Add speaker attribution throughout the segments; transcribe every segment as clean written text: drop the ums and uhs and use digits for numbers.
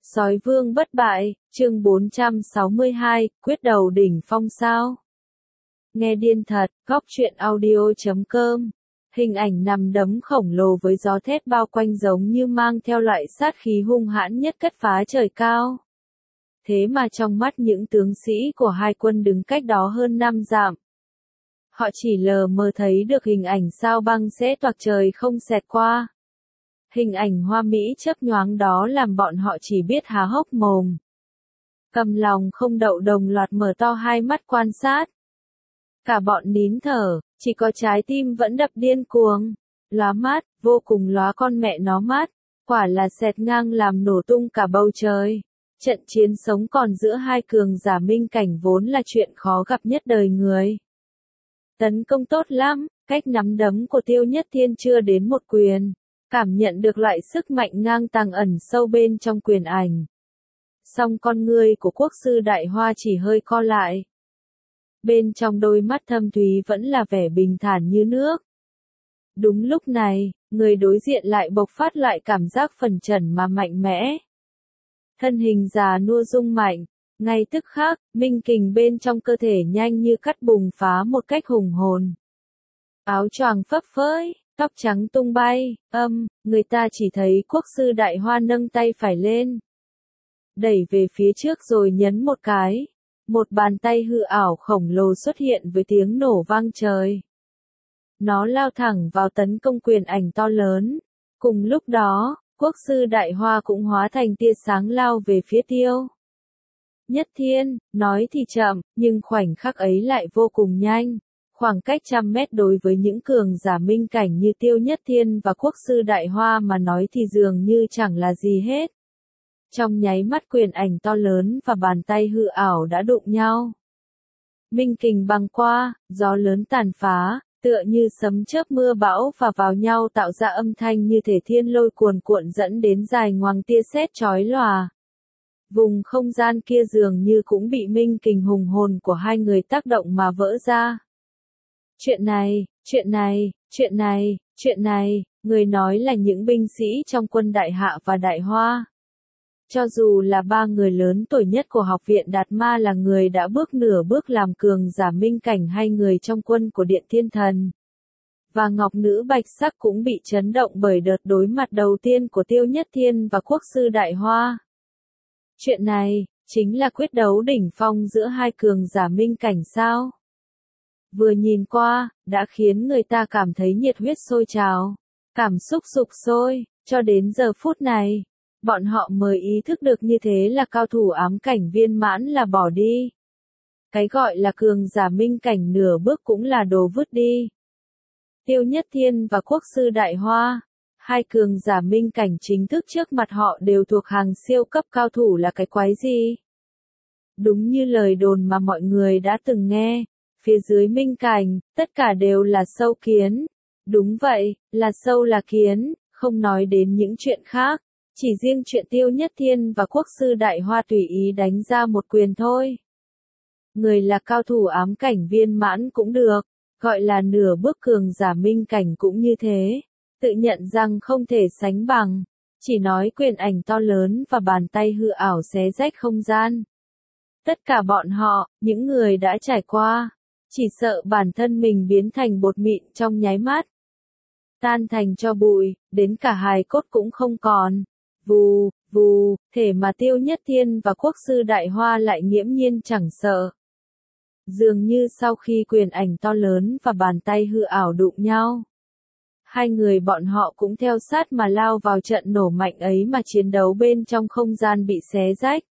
Speaker 1: Sói vương bất bại, chương 462, quyết đầu đỉnh phong sao. Nghe điên thật, góc truyện audio.com. Hình ảnh nằm đấm khổng lồ với gió thét bao quanh giống như mang theo loại sát khí hung hãn nhất cất phá trời cao. Thế mà trong mắt những tướng sĩ của hai quân đứng cách đó hơn 5 dặm, họ chỉ lờ mờ thấy được hình ảnh sao băng sẽ toạc trời không xẹt qua. Hình ảnh hoa mỹ chớp nhoáng đó làm bọn họ chỉ biết há hốc mồm. Cầm lòng không đậu đồng loạt mở to hai mắt quan sát. Cả bọn nín thở, chỉ có trái tim vẫn đập điên cuồng. Lóa mắt, vô cùng lóa con mẹ nó mắt. Quả là xẹt ngang làm nổ tung cả bầu trời. Trận chiến sống còn giữa hai cường giả minh cảnh vốn là chuyện khó gặp nhất đời người. Tấn công tốt lắm, cách nắm đấm của Tiêu Nhất Thiên chưa đến một quyền. Cảm nhận được loại sức mạnh ngang tàng ẩn sâu bên trong quyền ảnh. Song con ngươi của quốc sư Đại Hoa chỉ hơi co lại. Bên trong đôi mắt thâm thúy vẫn là vẻ bình thản như nước. Đúng lúc này, người đối diện lại bộc phát lại cảm giác phấn chấn mà mạnh mẽ. Thân hình già nua rung mạnh, ngay tức khắc, minh kình bên trong cơ thể nhanh như cắt bùng phá một cách hùng hồn. Áo choàng phấp phới, tóc trắng tung bay, người ta chỉ thấy quốc sư Đại Hoa nâng tay phải lên. Đẩy về phía trước rồi nhấn một cái. Một bàn tay hư ảo khổng lồ xuất hiện với tiếng nổ vang trời. Nó lao thẳng vào tấn công quyền ảnh to lớn. Cùng lúc đó, quốc sư Đại Hoa cũng hóa thành tia sáng lao về phía Tiêu Nhất Thiên, nói thì chậm, nhưng khoảnh khắc ấy lại vô cùng nhanh. Khoảng cách 100 mét đối với những cường giả minh cảnh như Tiêu Nhất Thiên và quốc sư Đại Hoa mà nói thì dường như chẳng là gì hết. Trong nháy mắt quyền ảnh to lớn và bàn tay hư ảo đã đụng nhau. Minh kình băng qua, gió lớn tàn phá, tựa như sấm chớp mưa bão và vào nhau tạo ra âm thanh như thể thiên lôi cuồn cuộn dẫn đến dài ngoằng tia sét chói lòa. Vùng không gian kia dường như cũng bị minh kình hùng hồn của hai người tác động mà vỡ ra. Chuyện này, người nói là những binh sĩ trong quân Đại Hạ và Đại Hoa. Cho dù là ba người lớn tuổi nhất của học viện Đạt Ma là người đã bước nửa bước làm cường giả minh cảnh hay người trong quân của Điện Thiên Thần. Và Ngọc Nữ Bạch Sắc cũng bị chấn động bởi đợt đối mặt đầu tiên của Tiêu Nhất Thiên và quốc sư Đại Hoa. Chuyện này, chính là quyết đấu đỉnh phong giữa hai cường giả minh cảnh sao? Vừa nhìn qua, đã khiến người ta cảm thấy nhiệt huyết sôi trào, cảm xúc sục sôi, cho đến giờ phút này. Bọn họ mới ý thức được như thế là cao thủ ám cảnh viên mãn là bỏ đi. Cái gọi là cường giả minh cảnh nửa bước cũng là đồ vứt đi. Tiêu Nhất Thiên và quốc sư Đại Hoa, hai cường giả minh cảnh chính thức trước mặt họ đều thuộc hàng siêu cấp cao thủ là cái quái gì? Đúng như lời đồn mà mọi người đã từng nghe, phía dưới minh cảnh, tất cả đều là sâu kiến. Đúng vậy, là sâu là kiến, không nói đến những chuyện khác. Chỉ riêng chuyện Tiêu Nhất Thiên và quốc sư Đại Hoa tùy ý đánh ra một quyền thôi. Người là cao thủ ám cảnh viên mãn cũng được, gọi là nửa bước cường giả minh cảnh cũng như thế, tự nhận rằng không thể sánh bằng, chỉ nói quyền ảnh to lớn và bàn tay hư ảo xé rách không gian. Tất cả bọn họ, những người đã trải qua, chỉ sợ bản thân mình biến thành bột mịn trong nháy mắt. Tan thành tro bụi, đến cả hài cốt cũng không còn. Vù, thể mà Tiêu Nhất Thiên và quốc sư Đại Hoa lại nghiễm nhiên chẳng sợ. Dường như sau khi quyền ảnh to lớn và bàn tay hư ảo đụng nhau, hai người bọn họ cũng theo sát mà lao vào trận nổ mạnh ấy mà chiến đấu bên trong không gian bị xé rách.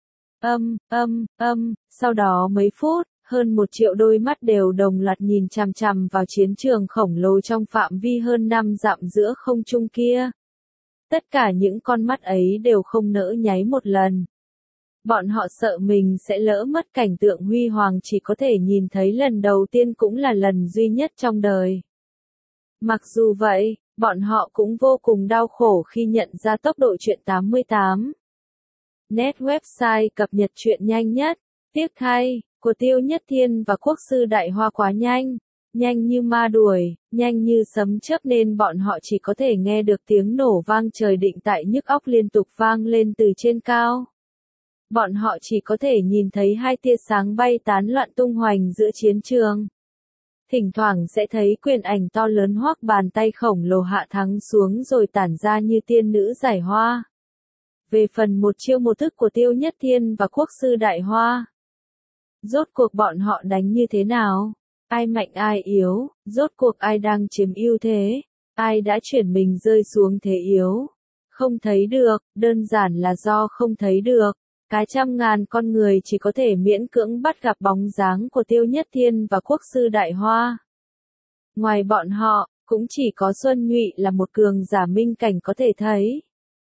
Speaker 1: Sau đó mấy phút, hơn 1 triệu đôi mắt đều đồng loạt nhìn chằm chằm vào chiến trường khổng lồ trong phạm vi hơn 5 dặm giữa không trung kia. Tất cả những con mắt ấy đều không nỡ nháy một lần. Bọn họ sợ mình sẽ lỡ mất cảnh tượng huy hoàng chỉ có thể nhìn thấy lần đầu tiên cũng là lần duy nhất trong đời. Mặc dù vậy, bọn họ cũng vô cùng đau khổ khi nhận ra tốc độ truyện 88. Net website cập nhật truyện nhanh nhất, tiếc thay, của Tiêu Nhất Thiên và quốc sư Đại Hoa quá nhanh. nhanh như ma đuổi, nhanh như sấm chớp nên bọn họ chỉ có thể nghe được tiếng nổ vang trời định tại nhức óc liên tục vang lên từ trên cao. Bọn họ chỉ có thể nhìn thấy hai tia sáng bay tán loạn tung hoành giữa chiến trường. Thỉnh thoảng sẽ thấy quyền ảnh to lớn hoác bàn tay khổng lồ hạ thắng xuống rồi tản ra như tiên nữ giải hoa. Về phần một chiêu một thức của Tiêu Nhất Thiên và Quốc sư Đại Hoa. Rốt cuộc bọn họ đánh như thế nào? Ai mạnh ai yếu? Rốt cuộc ai đang chiếm ưu thế? Ai đã chuyển mình rơi xuống thế yếu? Không thấy được, đơn giản là do không thấy được. Cái trăm ngàn con người chỉ có thể miễn cưỡng bắt gặp bóng dáng của Tiêu Nhất Thiên và Quốc sư Đại Hoa. Ngoài bọn họ, cũng chỉ có Xuân Nhụy là một cường giả minh cảnh có thể thấy.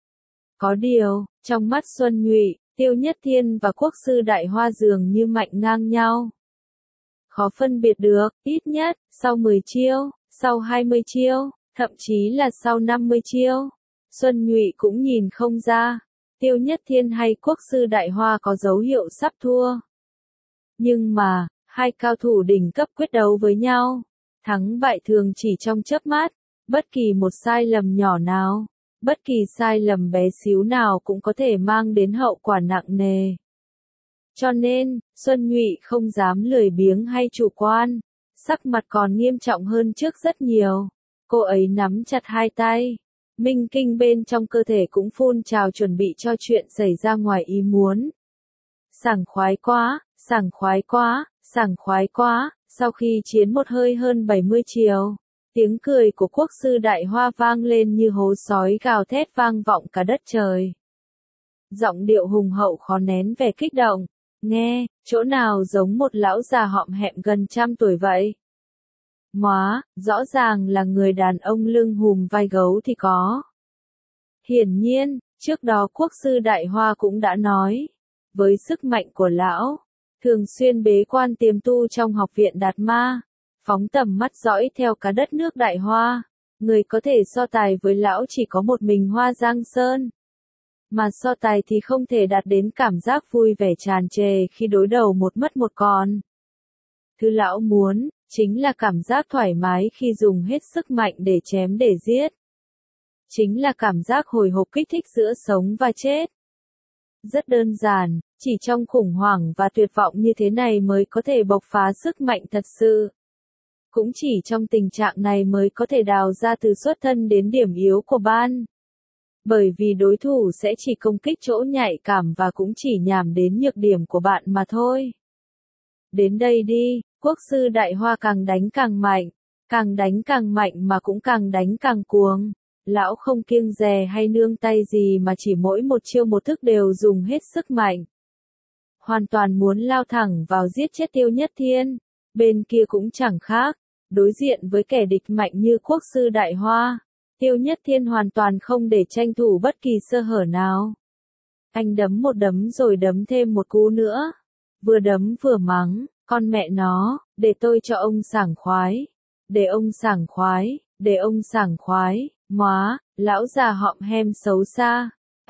Speaker 1: Có điều, trong mắt Xuân Nhụy, Tiêu Nhất Thiên và Quốc sư Đại Hoa dường như mạnh ngang nhau. Khó phân biệt được, ít nhất, sau 10 chiêu, sau 20 chiêu, thậm chí là sau 50 chiêu. Xuân Nhụy cũng nhìn không ra, Tiêu Nhất Thiên hay Quốc sư Đại Hoa có dấu hiệu sắp thua. Nhưng mà, hai cao thủ đỉnh cấp quyết đấu với nhau, thắng bại thường chỉ trong chớp mắt, bất kỳ một sai lầm nhỏ nào, bất kỳ sai lầm bé xíu nào cũng có thể mang đến hậu quả nặng nề. Cho nên, Xuân Nhụy không dám lười biếng hay chủ quan, sắc mặt còn nghiêm trọng hơn trước rất nhiều. Cô ấy nắm chặt hai tay, minh kinh bên trong cơ thể cũng phun trào chuẩn bị cho chuyện xảy ra ngoài ý muốn. Sảng khoái quá, sảng khoái quá, sảng khoái quá, sau khi chiến một hơi hơn 70 chiều, tiếng cười của Quốc sư Đại Hoa vang lên như hố sói gào thét vang vọng cả đất trời. Giọng điệu hùng hậu khó nén vẻ kích động, nghe, chỗ nào giống một lão già hõm hẹm gần 100 tuổi vậy? Móa, rõ ràng là người đàn ông lưng hùm vai gấu thì có. Hiển nhiên, trước đó Quốc sư Đại Hoa cũng đã nói, với sức mạnh của lão, thường xuyên bế quan tiềm tu trong học viện Đạt Ma, phóng tầm mắt dõi theo cả đất nước Đại Hoa, người có thể so tài với lão chỉ có một mình Hoa Giang Sơn. Mà so tài thì không thể đạt đến cảm giác vui vẻ tràn trề khi đối đầu một mất một còn. Thứ lão muốn, chính là cảm giác thoải mái khi dùng hết sức mạnh để chém để giết. Chính là cảm giác hồi hộp kích thích giữa sống và chết. Rất đơn giản, chỉ trong khủng hoảng và tuyệt vọng như thế này mới có thể bộc phá sức mạnh thật sự. Cũng chỉ trong tình trạng này mới có thể đào ra từ xuất thân đến điểm yếu của bạn. Bởi vì đối thủ sẽ chỉ công kích chỗ nhạy cảm và cũng chỉ nhằm đến nhược điểm của bạn mà thôi. Đến đây đi, Quốc sư Đại Hoa càng đánh càng mạnh mà cũng càng đánh càng cuồng. Lão không kiêng dè hay nương tay gì mà chỉ mỗi một chiêu một thức đều dùng hết sức mạnh. Hoàn toàn muốn lao thẳng vào giết chết Tiêu Nhất Thiên, bên kia cũng chẳng khác, đối diện với kẻ địch mạnh như Quốc sư Đại Hoa. Tiêu Nhất Thiên hoàn toàn không để tranh thủ bất kỳ sơ hở nào. Anh đấm một đấm rồi đấm thêm một cú nữa. Vừa đấm vừa mắng, con mẹ nó, để tôi cho ông sảng khoái. Để ông sảng khoái, để ông sảng khoái, móa, lão già hõm hem xấu xa.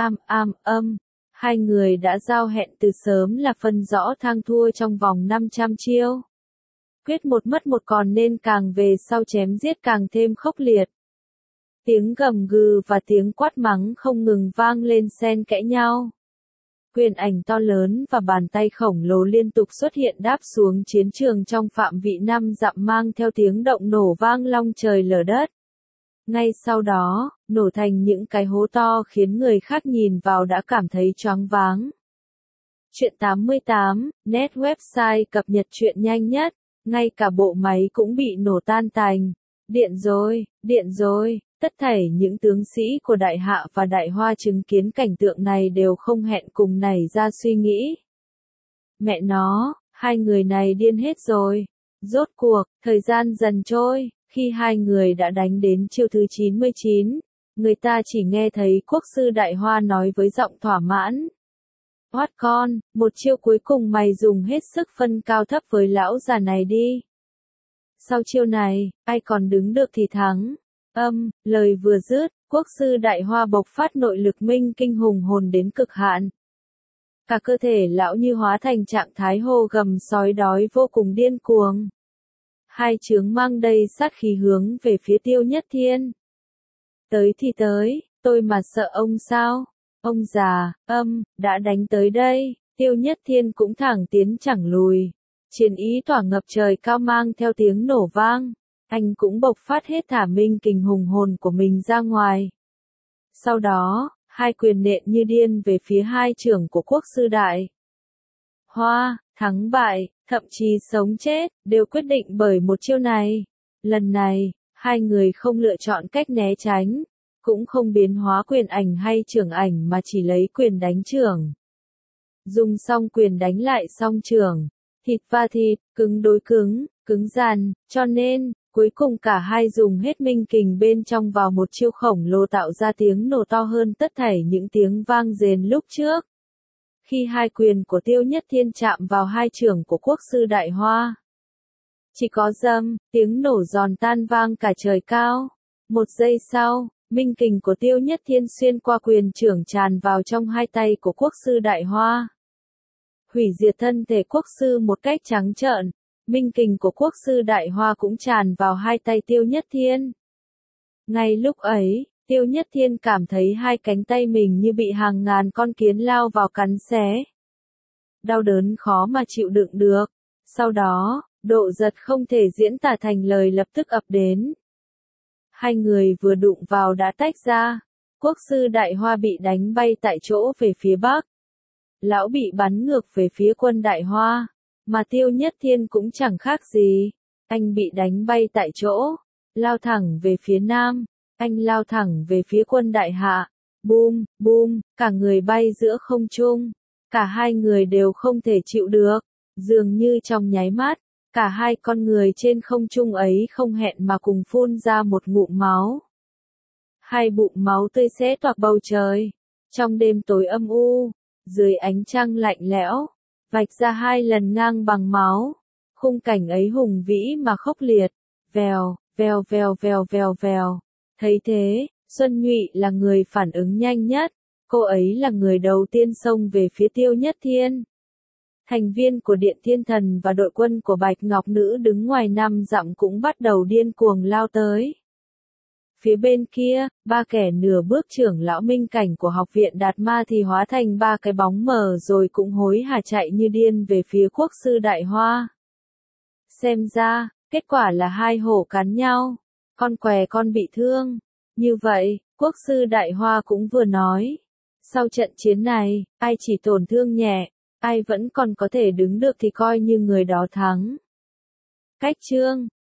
Speaker 1: Hai người đã giao hẹn từ sớm là phân rõ thang thua trong vòng 500 chiêu. Quyết một mất một còn nên càng về sau chém giết càng thêm khốc liệt. Tiếng gầm gừ và tiếng quát mắng không ngừng vang lên xen kẽ nhau. Quyền ảnh to lớn và bàn tay khổng lồ liên tục xuất hiện đáp xuống chiến trường trong phạm vị 5 dặm mang theo tiếng động nổ vang long trời lở đất. Ngay sau đó, nổ thành những cái hố to khiến người khác nhìn vào đã cảm thấy choáng váng. Chuyện 88, net website cập nhật chuyện nhanh nhất, ngay cả bộ máy cũng bị nổ tan tành. Điện rồi. Tất thảy những tướng sĩ của Đại Hạ và Đại Hoa chứng kiến cảnh tượng này đều không hẹn cùng nảy ra suy nghĩ. Mẹ nó, hai người này điên hết rồi. Rốt cuộc, thời gian dần trôi, khi hai người đã đánh đến chiêu thứ 99, người ta chỉ nghe thấy Quốc sư Đại Hoa nói với giọng thỏa mãn. Hoát con, một chiêu cuối cùng mày dùng hết sức phân cao thấp với lão già này đi. Sau chiêu này, ai còn đứng được thì thắng. Lời vừa dứt, Quốc sư Đại Hoa bộc phát nội lực minh kinh hùng hồn đến cực hạn. Cả cơ thể lão như hóa thành trạng thái hô gầm sói đói vô cùng điên cuồng. Hai chướng mang đầy sát khí hướng về phía Tiêu Nhất Thiên. Tới thì tới, tôi mà sợ ông sao? Ông già, đã đánh tới đây, Tiêu Nhất Thiên cũng thẳng tiến chẳng lùi. Chiến ý tỏa ngập trời cao mang theo tiếng nổ vang. Anh cũng bộc phát hết thả minh kình hùng hồn của mình ra ngoài. Sau đó, hai quyền nện như điên về phía hai trưởng của Quốc sư Đại Hoa, thắng bại, thậm chí sống chết, đều quyết định bởi một chiêu này. Lần này, hai người không lựa chọn cách né tránh, cũng không biến hóa quyền ảnh hay trưởng ảnh mà chỉ lấy quyền đánh trưởng. Dùng xong quyền đánh lại xong trưởng, thịt va thịt, cứng đối cứng, cứng rắn, cho nên, cuối cùng cả hai dùng hết minh kình bên trong vào một chiêu khổng lồ tạo ra tiếng nổ to hơn tất thảy những tiếng vang rền lúc trước. Khi hai quyền của Tiêu Nhất Thiên chạm vào hai trưởng của Quốc sư Đại Hoa, chỉ có dầm, tiếng nổ giòn tan vang cả trời cao. Một giây sau, minh kình của Tiêu Nhất Thiên xuyên qua quyền trưởng tràn vào trong hai tay của Quốc sư Đại Hoa, hủy diệt thân thể Quốc sư một cách trắng trợn. Minh kình của Quốc sư Đại Hoa cũng tràn vào hai tay Tiêu Nhất Thiên. Ngay lúc ấy, Tiêu Nhất Thiên cảm thấy hai cánh tay mình như bị hàng ngàn con kiến lao vào cắn xé. Đau đớn khó mà chịu đựng được. Sau đó, độ giật không thể diễn tả thành lời lập tức ập đến. Hai người vừa đụng vào đã tách ra. Quốc sư Đại Hoa bị đánh bay tại chỗ về phía bắc. Lão bị bắn ngược về phía quân Đại Hoa. Mà Tiêu Nhất Thiên cũng chẳng khác gì. Anh bị đánh bay tại chỗ. Lao thẳng về phía nam. Anh lao thẳng về phía quân Đại Hạ. Bum, bum, cả người bay giữa không trung. Cả hai người đều không thể chịu được. Dường như trong nháy mắt, cả hai con người trên không trung ấy không hẹn mà cùng phun ra một ngụm máu. Hai bụng máu tươi xé toạc bầu trời. Trong đêm tối âm u, dưới ánh trăng lạnh lẽo, vạch ra hai lần ngang bằng máu. Khung cảnh ấy hùng vĩ mà khốc liệt. Vèo, vèo vèo vèo vèo vèo. Thấy thế, Xuân Nhụy là người phản ứng nhanh nhất. Cô ấy là người đầu tiên xông về phía Tiêu Nhất Thiên. Thành viên của Điện Thiên Thần và đội quân của Bạch Ngọc Nữ đứng ngoài 5 dặm cũng bắt đầu điên cuồng lao tới. Phía bên kia, ba kẻ nửa bước trưởng lão minh cảnh của học viện Đạt Ma thì hóa thành ba cái bóng mờ rồi cũng hối hả chạy như điên về phía Quốc sư Đại Hoa. Xem ra, kết quả là hai hổ cắn nhau, con què con bị thương. Như vậy, Quốc sư Đại Hoa cũng vừa nói. Sau trận chiến này, ai chỉ tổn thương nhẹ, ai vẫn còn có thể đứng được thì coi như người đó thắng. Cách chương